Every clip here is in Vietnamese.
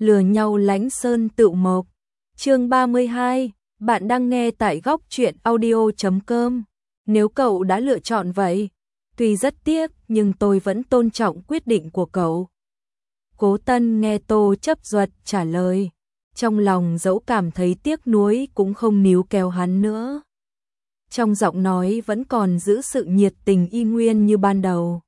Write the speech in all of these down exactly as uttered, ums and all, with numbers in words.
lừa nhau Lãnh Sơn Tựu Mộc. Chương ba mươi hai, bạn đang nghe tại góc truyện audio chấm com. Nếu cậu đã lựa chọn vậy, tuy rất tiếc nhưng tôi vẫn tôn trọng quyết định của cậu. Cố Tân nghe Tô Chấp Duật trả lời, trong lòng dẫu cảm thấy tiếc nuối cũng không níu kéo hắn nữa. Trong giọng nói vẫn còn giữ sự nhiệt tình y nguyên như ban đầu.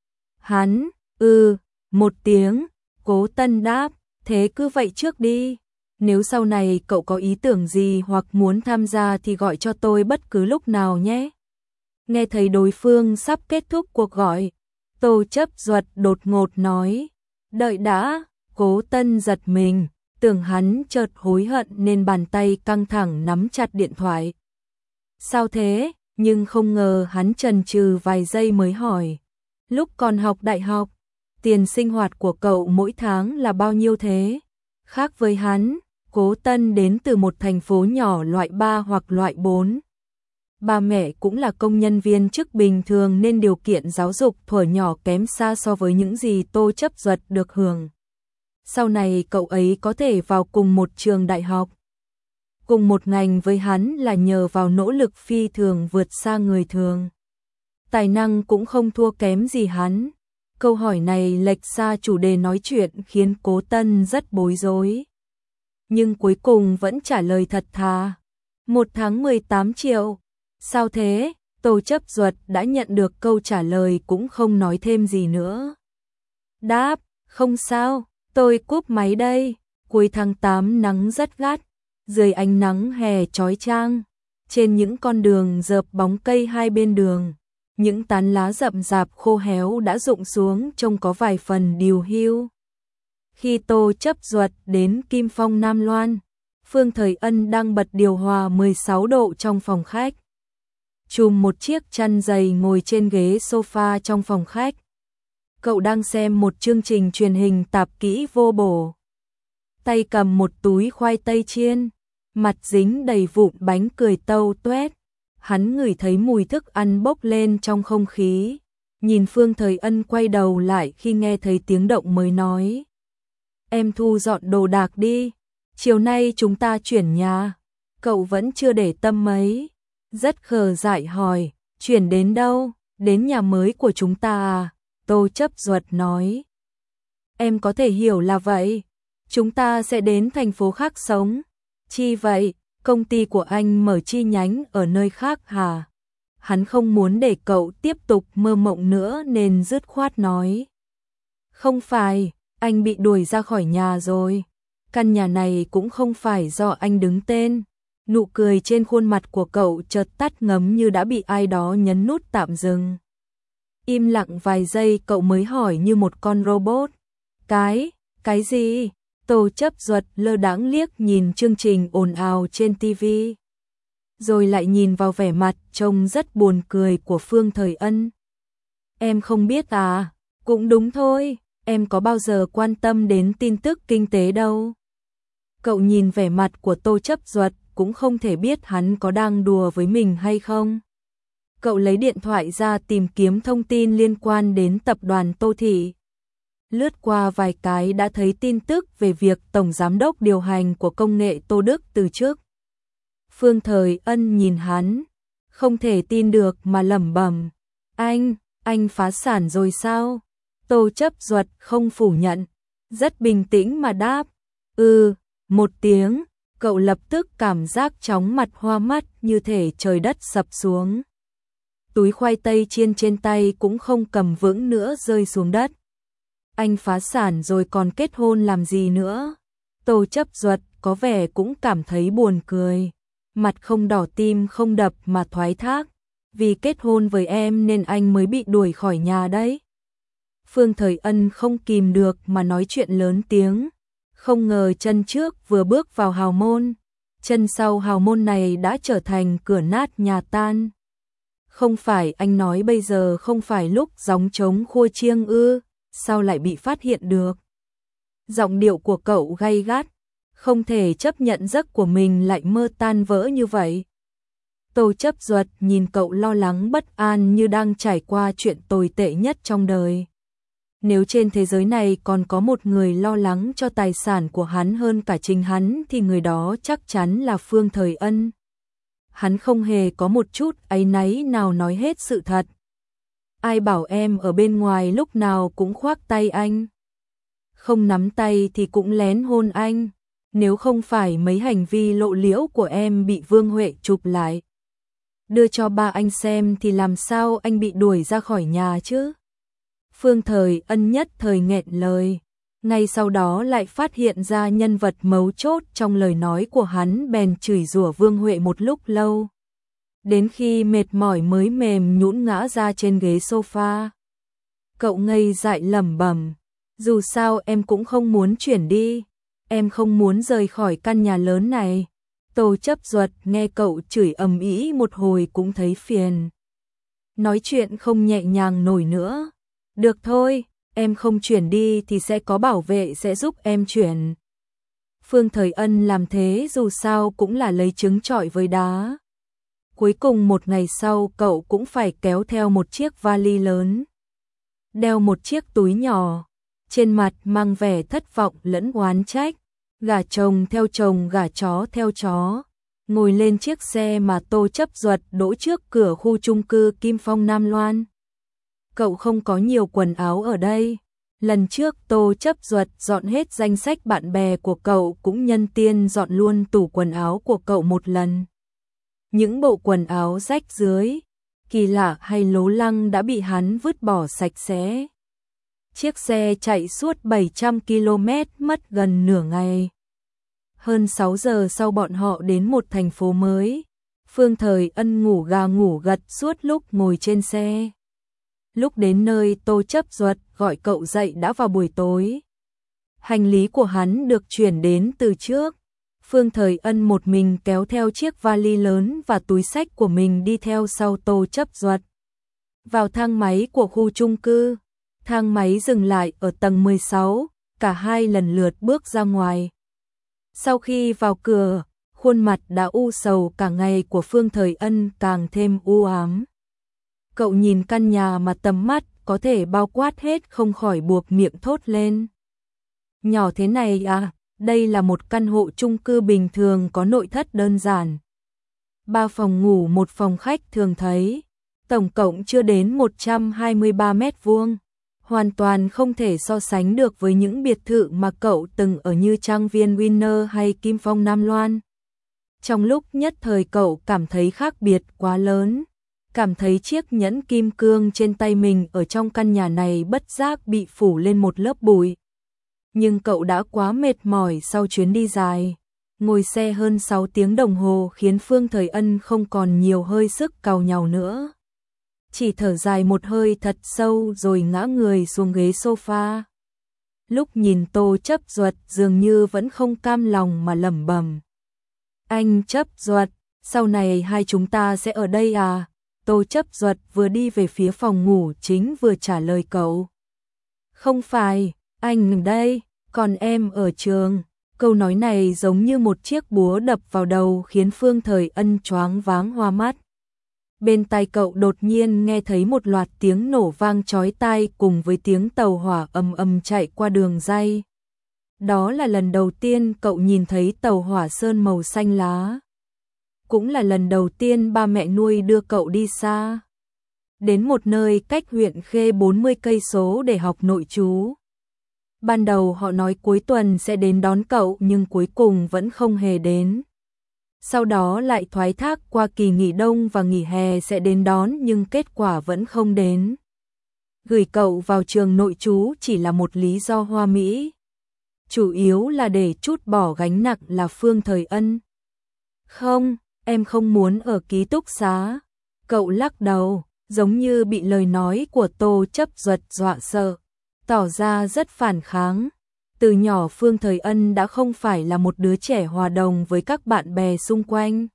Hắn, ừ, một tiếng, Cố Tân đáp, thế cứ vậy trước đi. Nếu sau này cậu có ý tưởng gì hoặc muốn tham gia thì gọi cho tôi bất cứ lúc nào nhé. Nghe thấy đối phương sắp kết thúc cuộc gọi, Tô Chấp Duật đột ngột nói, đợi đã. Cố Tân giật mình, tưởng hắn chợt hối hận nên bàn tay căng thẳng nắm chặt điện thoại. Sao thế? Nhưng không ngờ hắn chần chừ vài giây mới hỏi, lúc còn học đại học, tiền sinh hoạt của cậu mỗi tháng là bao nhiêu thế? Khác với hắn, Cố Tân đến từ một thành phố nhỏ loại ba hoặc loại bốn. Ba mẹ cũng là công nhân viên chức bình thường nên điều kiện giáo dục thuở nhỏ kém xa so với những gì Tô Chấp Duật được hưởng. Sau này cậu ấy có thể vào cùng một trường đại học, cùng một ngành với hắn là nhờ vào nỗ lực phi thường vượt xa người thường. Tài năng cũng không thua kém gì hắn. Câu hỏi này lệch xa chủ đề nói chuyện khiến Cố Tân rất bối rối. Nhưng cuối cùng vẫn trả lời thật thà. Một tháng mười tám triệu. Sao thế? Tô Chấp Duật đã nhận được câu trả lời cũng không nói thêm gì nữa. Đáp, không sao, tôi cúp máy đây. Cuối tháng tám nắng rất gắt. Dưới ánh nắng hè chói chang, trên những con đường rợp bóng cây hai bên đường, những tán lá rậm rạp khô héo đã rụng xuống trông có vài phần điều hưu. Khi Tô Chấp Duật đến Kim Phong Nam Loan, Phương Thời Ân đang bật điều hòa mười sáu độ trong phòng khách. Chùm một chiếc chăn dày ngồi trên ghế sofa trong phòng khách. Cậu đang xem một chương trình truyền hình tạp kỹ vô bổ. Tay cầm một túi khoai tây chiên, mặt dính đầy vụn bánh cười tâu tuét. Hắn ngửi thấy mùi thức ăn bốc lên trong không khí, nhìn Phương Thời Ân quay đầu lại khi nghe thấy tiếng động mới nói. Em thu dọn đồ đạc đi, chiều nay chúng ta chuyển nhà. Cậu vẫn chưa để tâm mấy, rất khờ dại hỏi, chuyển đến đâu? Đến nhà mới của chúng ta à? Tô Chấp Duật nói. Em có thể hiểu là vậy. Chúng ta sẽ đến thành phố khác sống. Chi vậy? Công ty của anh mở chi nhánh ở nơi khác hả? Hắn không muốn để cậu tiếp tục mơ mộng nữa nên dứt khoát nói. Không phải, anh bị đuổi ra khỏi nhà rồi. Căn nhà này cũng không phải do anh đứng tên. Nụ cười trên khuôn mặt của cậu chợt tắt ngấm như đã bị ai đó nhấn nút tạm dừng. Im lặng vài giây cậu mới hỏi như một con robot. Cái, cái gì? Tô Chấp Duật lơ đãng liếc nhìn chương trình ồn ào trên ti vi, rồi lại nhìn vào vẻ mặt trông rất buồn cười của Phương Thời Ân. Em không biết à? Cũng đúng thôi, em có bao giờ quan tâm đến tin tức kinh tế đâu. Cậu nhìn vẻ mặt của Tô Chấp Duật cũng không thể biết hắn có đang đùa với mình hay không. Cậu lấy điện thoại ra tìm kiếm thông tin liên quan đến tập đoàn Tô Thị. Lướt qua vài cái đã thấy tin tức về việc Tổng Giám đốc điều hành của công nghệ Tô Đức từ chức. Phương Thời Ân nhìn hắn, không thể tin được mà lẩm bẩm. Anh, anh phá sản rồi sao? Tô Chấp Duật không phủ nhận, rất bình tĩnh mà đáp. Ừ, một tiếng, cậu lập tức cảm giác chóng mặt hoa mắt như thể trời đất sập xuống. Túi khoai tây chiên trên tay cũng không cầm vững nữa rơi xuống đất. Anh phá sản rồi còn kết hôn làm gì nữa? Tô Chấp Duật có vẻ cũng cảm thấy buồn cười. Mặt không đỏ tim không đập mà thoái thác. Vì kết hôn với em nên anh mới bị đuổi khỏi nhà đấy. Phương Thời Ân không kìm được mà nói chuyện lớn tiếng. Không ngờ chân trước vừa bước vào hào môn, chân sau hào môn này đã trở thành cửa nát nhà tan. Không phải anh nói bây giờ không phải lúc gióng trống khua chiêng ư? Sao lại bị phát hiện được? Giọng điệu của cậu gay gắt, không thể chấp nhận giấc của mình lại mơ tan vỡ như vậy. Tô Chấp Duật nhìn cậu lo lắng bất an như đang trải qua chuyện tồi tệ nhất trong đời. Nếu trên thế giới này còn có một người lo lắng cho tài sản của hắn hơn cả chính hắn thì người đó chắc chắn là Phương Thời Ân. Hắn không hề có một chút áy náy nào nói hết sự thật. Ai bảo em ở bên ngoài lúc nào cũng khoác tay anh. Không nắm tay thì cũng lén hôn anh. Nếu không phải mấy hành vi lộ liễu của em bị Vương Huệ chụp lại, đưa cho ba anh xem thì làm sao anh bị đuổi ra khỏi nhà chứ? Phương Thời Ân nhất thời nghẹn lời. Ngay sau đó lại phát hiện ra nhân vật mấu chốt trong lời nói của hắn, bèn chửi rủa Vương Huệ một lúc lâu. Đến khi mệt mỏi mới mềm nhũn ngã ra trên ghế sofa. Cậu ngây dại lẩm bẩm, dù sao em cũng không muốn chuyển đi, em không muốn rời khỏi căn nhà lớn này. Tô Chấp Duật nghe cậu chửi ầm ĩ một hồi cũng thấy phiền. Nói chuyện không nhẹ nhàng nổi nữa. Được thôi, em không chuyển đi thì sẽ có bảo vệ sẽ giúp em chuyển. Phương Thời Ân làm thế dù sao cũng là lấy trứng trọi với đá. Cuối cùng một ngày sau cậu cũng phải kéo theo một chiếc vali lớn, đeo một chiếc túi nhỏ, trên mặt mang vẻ thất vọng lẫn oán trách. Gà chồng theo chồng, gà chó theo chó, ngồi lên chiếc xe mà Tô Chấp Duật đỗ trước cửa khu chung cư Kim Phong Nam Loan. Cậu không có nhiều quần áo ở đây. Lần trước Tô Chấp Duật dọn hết danh sách bạn bè của cậu cũng nhân tiên dọn luôn tủ quần áo của cậu một lần. Những bộ quần áo rách rưới, kỳ lạ hay lố lăng đã bị hắn vứt bỏ sạch sẽ. Chiếc xe chạy suốt bảy trăm ki lô mét mất gần nửa ngày. Hơn sáu giờ sau bọn họ đến một thành phố mới. Phương Thời Ân ngủ gà ngủ gật suốt lúc ngồi trên xe. Lúc đến nơi Tô Chấp Duật gọi cậu dậy đã vào buổi tối. Hành lý của hắn được chuyển đến từ trước. Phương Thời Ân một mình kéo theo chiếc vali lớn và túi xách của mình đi theo sau Tô Chấp Duật. Vào thang máy của khu chung cư. Thang máy dừng lại ở tầng mười sáu, cả hai lần lượt bước ra ngoài. Sau khi vào cửa, khuôn mặt đã u sầu cả ngày của Phương Thời Ân càng thêm u ám. Cậu nhìn căn nhà mà tầm mắt có thể bao quát hết không khỏi buộc miệng thốt lên. Nhỏ thế này à, đây là một căn hộ chung cư bình thường có nội thất đơn giản. Ba phòng ngủ một phòng khách thường thấy, tổng cộng chưa đến một trăm hai mươi ba mét vuông. Hoàn toàn không thể so sánh được với những biệt thự mà cậu từng ở như Trang viên Winner hay Kim Phong Nam Loan. Trong lúc nhất thời cậu cảm thấy khác biệt quá lớn, cảm thấy chiếc nhẫn kim cương trên tay mình ở trong căn nhà này bất giác bị phủ lên một lớp bụi. Nhưng cậu đã quá mệt mỏi sau chuyến đi dài, ngồi xe hơn sáu tiếng đồng hồ khiến Phương Thời Ân không còn nhiều hơi sức càu nhàu nữa. Chỉ thở dài một hơi thật sâu rồi ngã người xuống ghế sofa. Lúc nhìn Tô Chấp Duật dường như vẫn không cam lòng mà lẩm bẩm. Anh Chấp Duật, sau này hai chúng ta sẽ ở đây à? Tô Chấp Duật vừa đi về phía phòng ngủ chính vừa trả lời cậu. Không phải, anh ở đây, còn em ở trường. Câu nói này giống như một chiếc búa đập vào đầu khiến Phương Thời Ân choáng váng hoa mắt. Bên tai cậu đột nhiên nghe thấy một loạt tiếng nổ vang chói tai cùng với tiếng tàu hỏa ầm ầm chạy qua đường ray. Đó là lần đầu tiên cậu nhìn thấy tàu hỏa sơn màu xanh lá. Cũng là lần đầu tiên ba mẹ nuôi đưa cậu đi xa. Đến một nơi cách huyện Khê bốn mươi cây số để học nội trú. Ban đầu họ nói cuối tuần sẽ đến đón cậu nhưng cuối cùng vẫn không hề đến. Sau đó lại thoái thác qua kỳ nghỉ đông và nghỉ hè sẽ đến đón nhưng kết quả vẫn không đến. Gửi cậu vào trường nội trú chỉ là một lý do hoa mỹ. Chủ yếu là để trút bỏ gánh nặng là Phương Thời Ân. Không, em không muốn ở ký túc xá. Cậu lắc đầu, giống như bị lời nói của Tô Chấp Duật dọa sợ, tỏ ra rất phản kháng. Từ nhỏ Phương Thời Ân đã không phải là một đứa trẻ hòa đồng với các bạn bè xung quanh.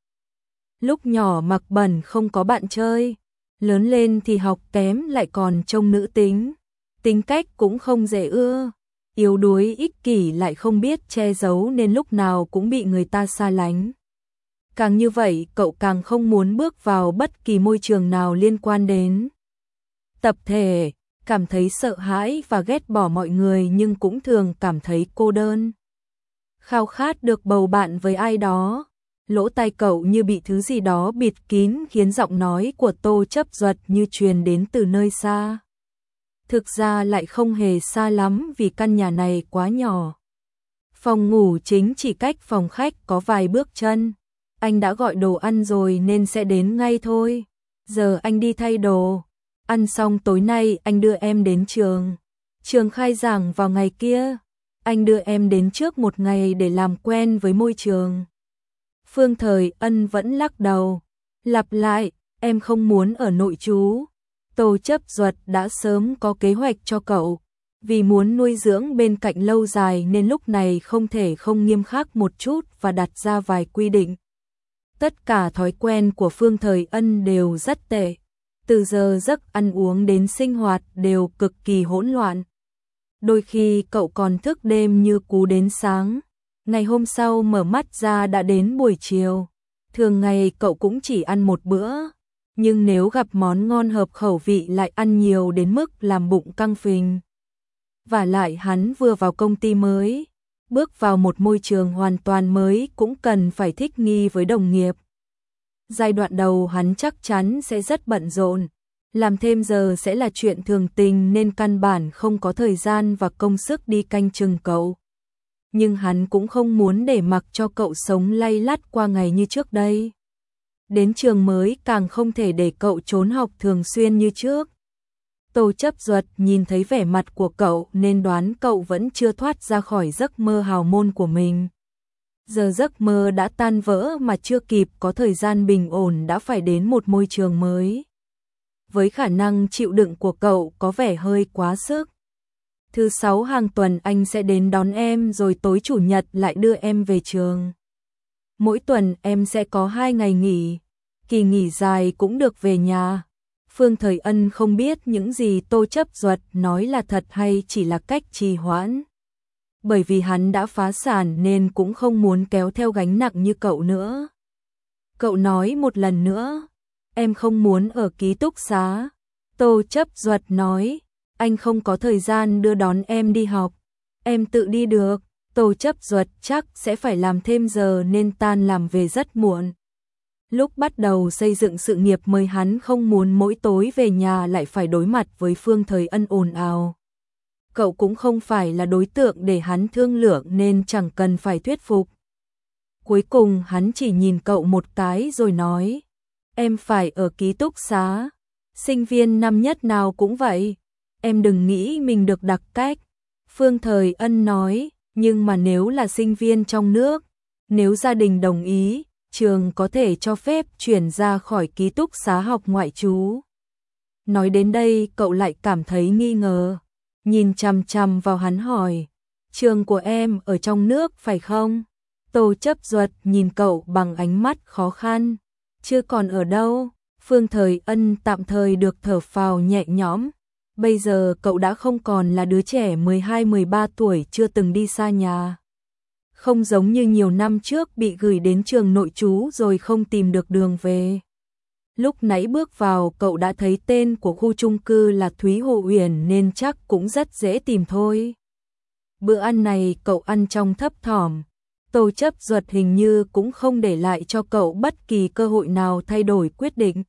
Lúc nhỏ mặc bẩn không có bạn chơi, lớn lên thì học kém lại còn trông nữ tính. Tính cách cũng không dễ ưa, yếu đuối ích kỷ lại không biết che giấu nên lúc nào cũng bị người ta xa lánh. Càng như vậy cậu càng không muốn bước vào bất kỳ môi trường nào liên quan đến tập thể, cảm thấy sợ hãi và ghét bỏ mọi người nhưng cũng thường cảm thấy cô đơn. Khao khát được bầu bạn với ai đó. Lỗ tai cậu như bị thứ gì đó bịt kín khiến giọng nói của Tô Chấp Duật như truyền đến từ nơi xa. Thực ra lại không hề xa lắm vì căn nhà này quá nhỏ. Phòng ngủ chính chỉ cách phòng khách có vài bước chân. Anh đã gọi đồ ăn rồi nên sẽ đến ngay thôi. Giờ anh đi thay đồ. Ăn xong tối nay anh đưa em đến trường. Trường khai giảng vào ngày kia. Anh đưa em đến trước một ngày để làm quen với môi trường. Phương Thời Ân vẫn lắc đầu. Lặp lại, em không muốn ở nội trú. Tô Chấp Duật đã sớm có kế hoạch cho cậu. Vì muốn nuôi dưỡng bên cạnh lâu dài nên lúc này không thể không nghiêm khắc một chút và đặt ra vài quy định. Tất cả thói quen của Phương Thời Ân đều rất tệ. Từ giờ giấc ăn uống đến sinh hoạt đều cực kỳ hỗn loạn. Đôi khi cậu còn thức đêm như cú đến sáng. Ngày hôm sau mở mắt ra đã đến buổi chiều. Thường ngày cậu cũng chỉ ăn một bữa. Nhưng nếu gặp món ngon hợp khẩu vị lại ăn nhiều đến mức làm bụng căng phình. Và lại hắn vừa vào công ty mới. Bước vào một môi trường hoàn toàn mới cũng cần phải thích nghi với đồng nghiệp. Giai đoạn đầu hắn chắc chắn sẽ rất bận rộn. Làm thêm giờ sẽ là chuyện thường tình nên căn bản không có thời gian và công sức đi canh chừng cậu. Nhưng hắn cũng không muốn để mặc cho cậu sống lay lắt qua ngày như trước đây. Đến trường mới càng không thể để cậu trốn học thường xuyên như trước. Tô Chấp Duật nhìn thấy vẻ mặt của cậu nên đoán cậu vẫn chưa thoát ra khỏi giấc mơ hào môn của mình. Giờ giấc mơ đã tan vỡ mà chưa kịp có thời gian bình ổn đã phải đến một môi trường mới. Với khả năng chịu đựng của cậu có vẻ hơi quá sức. Thứ sáu hàng tuần anh sẽ đến đón em rồi tối chủ nhật lại đưa em về trường. Mỗi tuần em sẽ có hai ngày nghỉ. Kỳ nghỉ dài cũng được về nhà. Phương Thời Ân không biết những gì Tô Chấp Duật nói là thật hay chỉ là cách trì hoãn. Bởi vì hắn đã phá sản nên cũng không muốn kéo theo gánh nặng như cậu nữa. Cậu nói một lần nữa, em không muốn ở ký túc xá. Tô Chấp Duật nói, anh không có thời gian đưa đón em đi học. Em tự đi được. Tô Chấp Duật chắc sẽ phải làm thêm giờ nên tan làm về rất muộn. Lúc bắt đầu xây dựng sự nghiệp mới hắn không muốn mỗi tối về nhà lại phải đối mặt với Phương Thời Ân ồn ào. Cậu cũng không phải là đối tượng để hắn thương lượng nên chẳng cần phải thuyết phục. Cuối cùng hắn chỉ nhìn cậu một cái rồi nói, em phải ở ký túc xá. Sinh viên năm nhất nào cũng vậy. Em đừng nghĩ mình được đặc cách. Phương Thời Ân nói, nhưng mà nếu là sinh viên trong nước, nếu gia đình đồng ý, trường có thể cho phép chuyển ra khỏi ký túc xá học ngoại trú. Nói đến đây cậu lại cảm thấy nghi ngờ. Nhìn chằm chằm vào hắn hỏi, trường của em ở trong nước phải không? Tô Chấp Duật nhìn cậu bằng ánh mắt khó khăn. Chưa còn ở đâu. Phương Thời Ân tạm thời được thở phào nhẹ nhõm. Bây giờ cậu đã không còn là đứa trẻ mười hai mười ba tuổi chưa từng đi xa nhà. Không giống như nhiều năm trước bị gửi đến trường nội trú rồi không tìm được đường về. Lúc nãy bước vào cậu đã thấy tên của khu chung cư là Thúy Hồ Uyển nên chắc cũng rất dễ tìm thôi. Bữa ăn này cậu ăn trong thấp thỏm. Tô Chấp Duật hình như cũng không để lại cho cậu bất kỳ cơ hội nào thay đổi quyết định.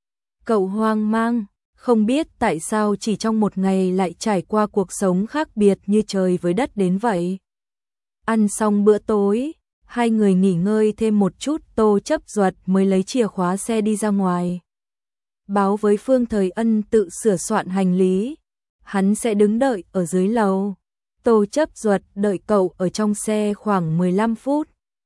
Cậu hoang mang, không biết tại sao chỉ trong một ngày lại trải qua cuộc sống khác biệt như trời với đất đến vậy. Ăn xong bữa tối, hai người nghỉ ngơi thêm một chút, Tô Chấp Duật mới lấy chìa khóa xe đi ra ngoài. Báo với Phương Thời Ân tự sửa soạn hành lý. Hắn sẽ đứng đợi ở dưới lầu. Tô Chấp Duật đợi cậu ở trong xe khoảng mười lăm phút.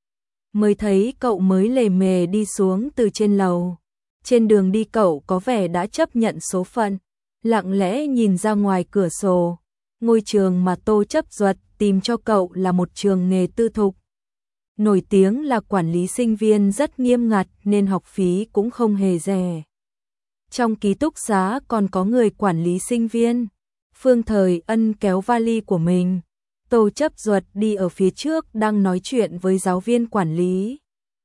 Mới thấy cậu mới lề mề đi xuống từ trên lầu. Trên đường đi cậu có vẻ đã chấp nhận số phận. Lặng lẽ nhìn ra ngoài cửa sổ. Ngôi trường mà Tô Chấp Duật tìm cho cậu là một trường nghề tư thục. Nổi tiếng là quản lý sinh viên rất nghiêm ngặt nên học phí cũng không hề rẻ. Trong ký túc xá còn có người quản lý sinh viên. Phương Thời Ân kéo vali của mình. Tô Chấp Duật đi ở phía trước đang nói chuyện với giáo viên quản lý.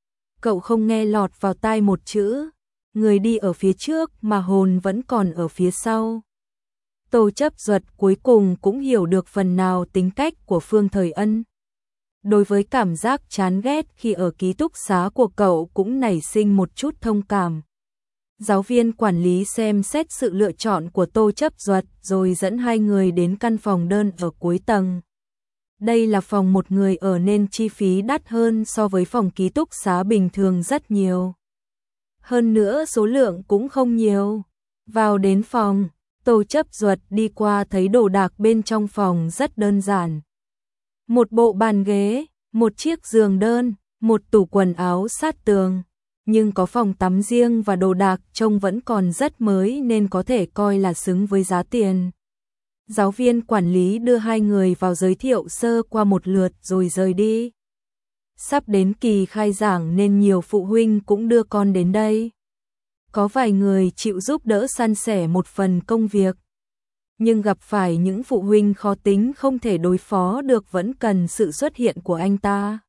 Cậu không nghe lọt vào tai một chữ. Người đi ở phía trước mà hồn vẫn còn ở phía sau. Tô Chấp Duật cuối cùng cũng hiểu được phần nào tính cách của Phương Thời Ân. Đối với cảm giác chán ghét khi ở ký túc xá của cậu cũng nảy sinh một chút thông cảm. Giáo viên quản lý xem xét sự lựa chọn của Tô Chấp Duật rồi dẫn hai người đến căn phòng đơn ở cuối tầng. Đây là phòng một người ở nên chi phí đắt hơn so với phòng ký túc xá bình thường rất nhiều. Hơn nữa số lượng cũng không nhiều. Vào đến phòng, Tô Chấp Duật đi qua thấy đồ đạc bên trong phòng rất đơn giản. Một bộ bàn ghế, một chiếc giường đơn, một tủ quần áo sát tường. Nhưng có phòng tắm riêng và đồ đạc trông vẫn còn rất mới nên có thể coi là xứng với giá tiền. Giáo viên quản lý đưa hai người vào giới thiệu sơ qua một lượt rồi rời đi. Sắp đến kỳ khai giảng nên nhiều phụ huynh cũng đưa con đến đây. Có vài người chịu giúp đỡ san sẻ một phần công việc. Nhưng gặp phải những phụ huynh khó tính không thể đối phó được vẫn cần sự xuất hiện của anh ta.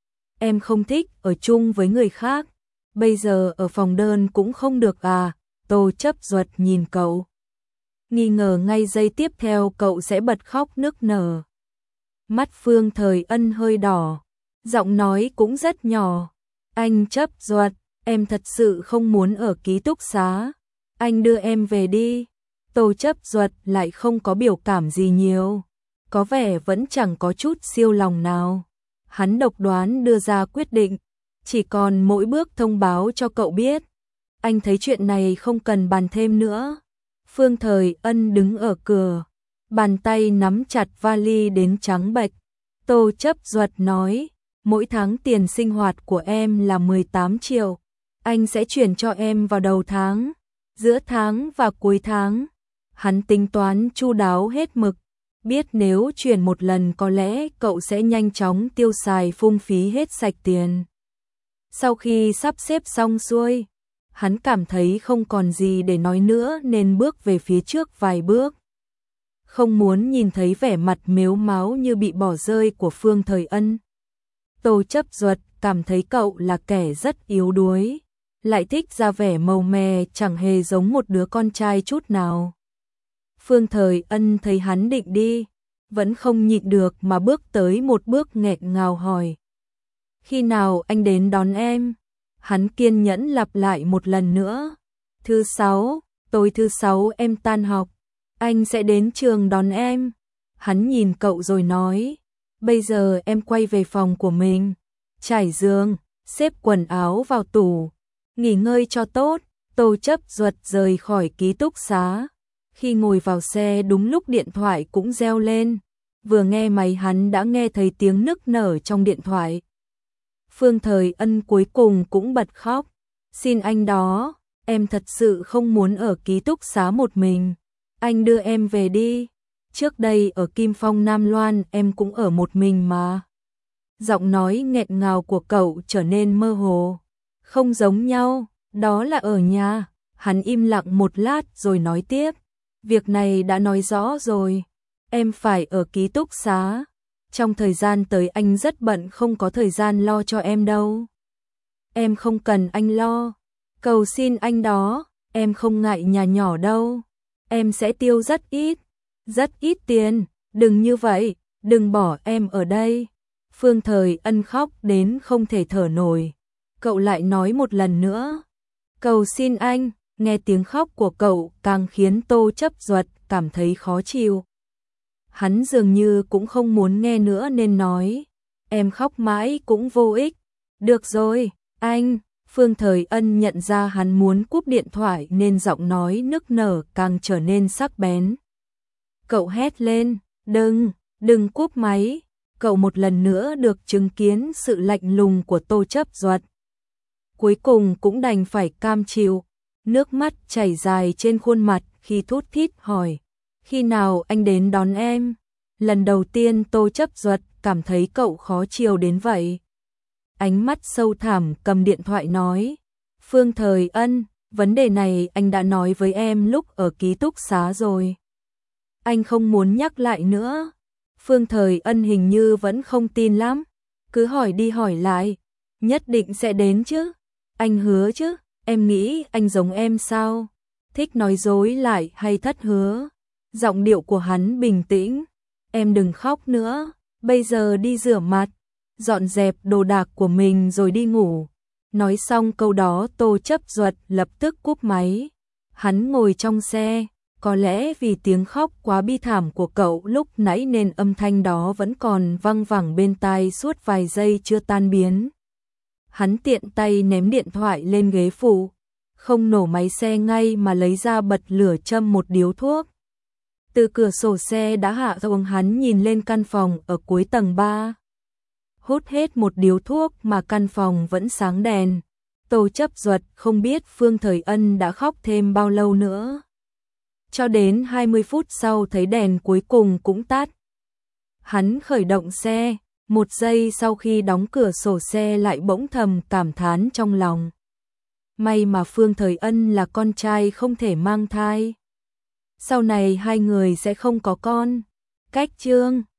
Em không thích ở chung với người khác. Bây giờ ở phòng đơn cũng không được à? Tô Chấp Duật nhìn cậu. Nghi ngờ ngay giây tiếp theo cậu sẽ bật khóc nức nở. Mắt Phương Thời Ân hơi đỏ. Giọng nói cũng rất nhỏ. Anh Chấp Duật, em thật sự không muốn ở ký túc xá. Anh đưa em về đi. Tô Chấp Duật lại không có biểu cảm gì nhiều. Có vẻ vẫn chẳng có chút siêu lòng nào. Hắn độc đoán đưa ra quyết định. Chỉ còn mỗi bước thông báo cho cậu biết. Anh thấy chuyện này không cần bàn thêm nữa. Phương Thời Ân đứng ở cửa. Bàn tay nắm chặt vali đến trắng bệch. Tô Chấp Duật nói. Mỗi tháng tiền sinh hoạt của em là mười tám triệu. Anh sẽ chuyển cho em vào đầu tháng, giữa tháng và cuối tháng. Hắn tính toán chu đáo hết mực. Biết nếu chuyển một lần có lẽ cậu sẽ nhanh chóng tiêu xài phung phí hết sạch tiền. Sau khi sắp xếp xong xuôi, hắn cảm thấy không còn gì để nói nữa nên bước về phía trước vài bước. Không muốn nhìn thấy vẻ mặt mếu máo như bị bỏ rơi của Phương Thời Ân. Tô Chấp Duật cảm thấy cậu là kẻ rất yếu đuối, lại thích ra vẻ màu mè chẳng hề giống một đứa con trai chút nào. Phương Thời Ân thấy hắn định đi, vẫn không nhịn được mà bước tới một bước nghẹn ngào hỏi. Khi nào anh đến đón em? Hắn kiên nhẫn lặp lại một lần nữa. Thứ sáu, tối thứ sáu em tan học, anh sẽ đến trường đón em. Hắn nhìn cậu rồi nói, bây giờ em quay về phòng của mình, trải giường, xếp quần áo vào tủ, nghỉ ngơi cho tốt. Tô Chấp Duật rời khỏi ký túc xá. Khi ngồi vào xe đúng lúc điện thoại cũng reo lên. Vừa nghe máy hắn đã nghe thấy tiếng nức nở trong điện thoại. Phương Thời Ân cuối cùng cũng bật khóc. Xin anh đó, em thật sự không muốn ở ký túc xá một mình. Anh đưa em về đi. Trước đây ở Kim Phong Nam Loan em cũng ở một mình mà. Giọng nói nghẹn ngào của cậu trở nên mơ hồ. Không giống nhau, đó là ở nhà. Hắn im lặng một lát rồi nói tiếp. Việc này đã nói rõ rồi. Em phải ở ký túc xá. Trong thời gian tới anh rất bận không có thời gian lo cho em đâu. Em không cần anh lo. Cầu xin anh đó, em không ngại nhà nhỏ đâu. Em sẽ tiêu rất ít, rất ít tiền. Đừng như vậy, đừng bỏ em ở đây. Phương Thời Ân khóc đến không thể thở nổi. Cậu lại nói một lần nữa. Cầu xin anh. Nghe tiếng khóc của cậu càng khiến Tô Chấp Duật cảm thấy khó chịu. Hắn dường như cũng không muốn nghe nữa nên nói. Em khóc mãi cũng vô ích. Được rồi, anh. Phương Thời Ân nhận ra hắn muốn cúp điện thoại nên giọng nói nức nở càng trở nên sắc bén. Cậu hét lên, đừng, đừng cúp máy. Cậu một lần nữa được chứng kiến sự lạnh lùng của Tô Chấp Duật. Cuối cùng cũng đành phải cam chịu. Nước mắt chảy dài trên khuôn mặt khi thút thít hỏi. Khi nào anh đến đón em? Lần đầu tiên Tô Chấp Duật cảm thấy cậu khó chiều đến vậy. Ánh mắt sâu thẳm cầm điện thoại nói. Phương Thời Ân, vấn đề này anh đã nói với em lúc ở ký túc xá rồi. Anh không muốn nhắc lại nữa. Phương Thời Ân hình như vẫn không tin lắm. Cứ hỏi đi hỏi lại. Nhất định sẽ đến chứ. Anh hứa chứ. Em nghĩ anh giống em sao? Thích nói dối lại hay thất hứa? Giọng điệu của hắn bình tĩnh, em đừng khóc nữa, bây giờ đi rửa mặt, dọn dẹp đồ đạc của mình rồi đi ngủ. Nói xong câu đó Tô Chấp Duật lập tức cúp máy. Hắn ngồi trong xe, có lẽ vì tiếng khóc quá bi thảm của cậu lúc nãy nên âm thanh đó vẫn còn văng vẳng bên tai suốt vài giây chưa tan biến. Hắn tiện tay ném điện thoại lên ghế phụ, không nổ máy xe ngay mà lấy ra bật lửa châm một điếu thuốc. Từ cửa sổ xe đã hạ xuống, hắn nhìn lên căn phòng ở cuối tầng ba. Hút hết một điếu thuốc mà căn phòng vẫn sáng đèn. Tô Chấp Duật không biết Phương Thời Ân đã khóc thêm bao lâu nữa. Cho đến hai mươi phút sau thấy đèn cuối cùng cũng tắt. Hắn khởi động xe, một giây sau khi đóng cửa sổ xe lại bỗng thầm cảm thán trong lòng. May mà Phương Thời Ân là con trai không thể mang thai. Sau này hai người sẽ không có con. Cách chương